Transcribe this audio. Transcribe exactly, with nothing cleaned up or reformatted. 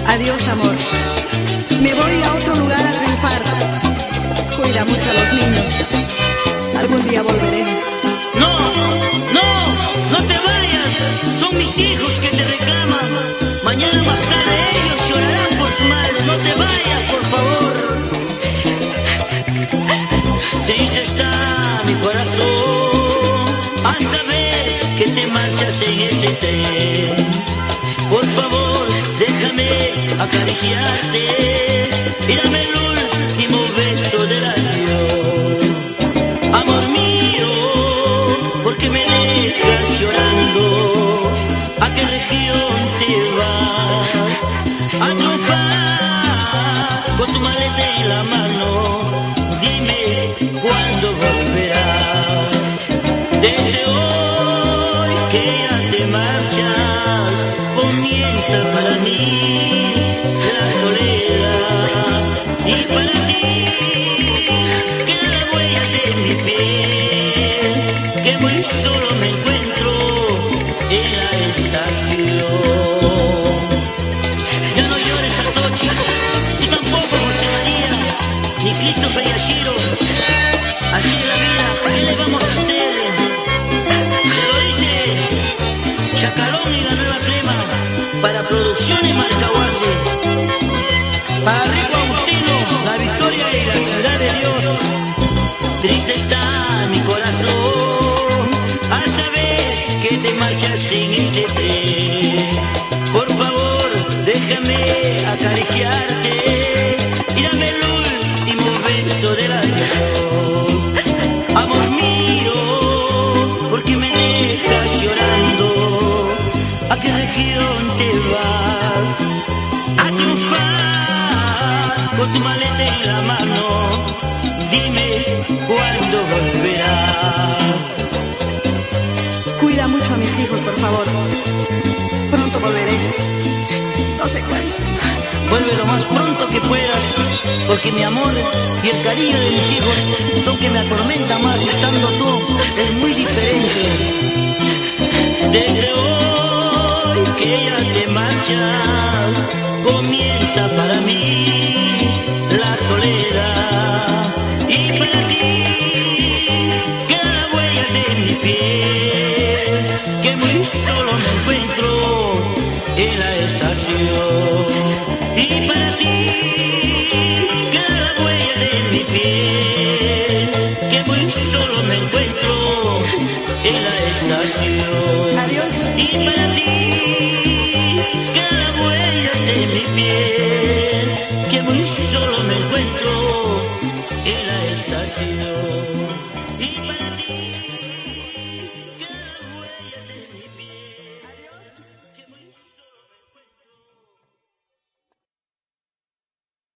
Adiós, amor. Me voy a otro lugar a triunfar. Cuida mucho a los niños. Algún día volveré. No, no, no te vayas. Son mis hijos que te reclaman. Mañana más tarde ellos llorarán por su madre. No te vayas, por favor. Triste está mi corazón al saber que te marchas en ese tren. Por favor, déjame acariciarte y dame el último beso del adiós. Amor mío, ¿por qué me dejas llorando? ¿A qué región te vas? A triunfar con tu maleta en la mano. Dime cuándo volverás. Desde hoy que ya te marchas, comienza para mí la soledad. Y para ti quedan las huellas de mi piel, que muy solo me encuentro en la estación. Ya no llores, Satoshi, tú tampoco, José María, ni Christopher Yashiro. Así es la vida, ¿qué le vamos a hacer? Se lo dice Chacalón y la nueva crema para Producciones Marcahuasi. Para Rico Agustino, la Victoria y la Ciudad de Dios. Triste está mi corazón al saber que te marchas en ese tren. Por favor, déjame acariciarte y dame el último beso del adiós. Amor mío, ¿por qué me dejas llorando? ¿A qué región te vas? A triunfar con tu maleta en la mano. Dime cuándo volverás. Cuida mucho a mis hijos, por favor. Pronto volveré. No sé cuándo. Vuelve lo más pronto que puedas, porque mi amor y el cariño de mis hijos son que me atormentan más, estando tú es muy diferente. Desde hoy que ya te marchas, comienza para mí la soledad. Y para ti quedan las huellas de mi piel, que muy solo me encuentro en la estación. Y para ti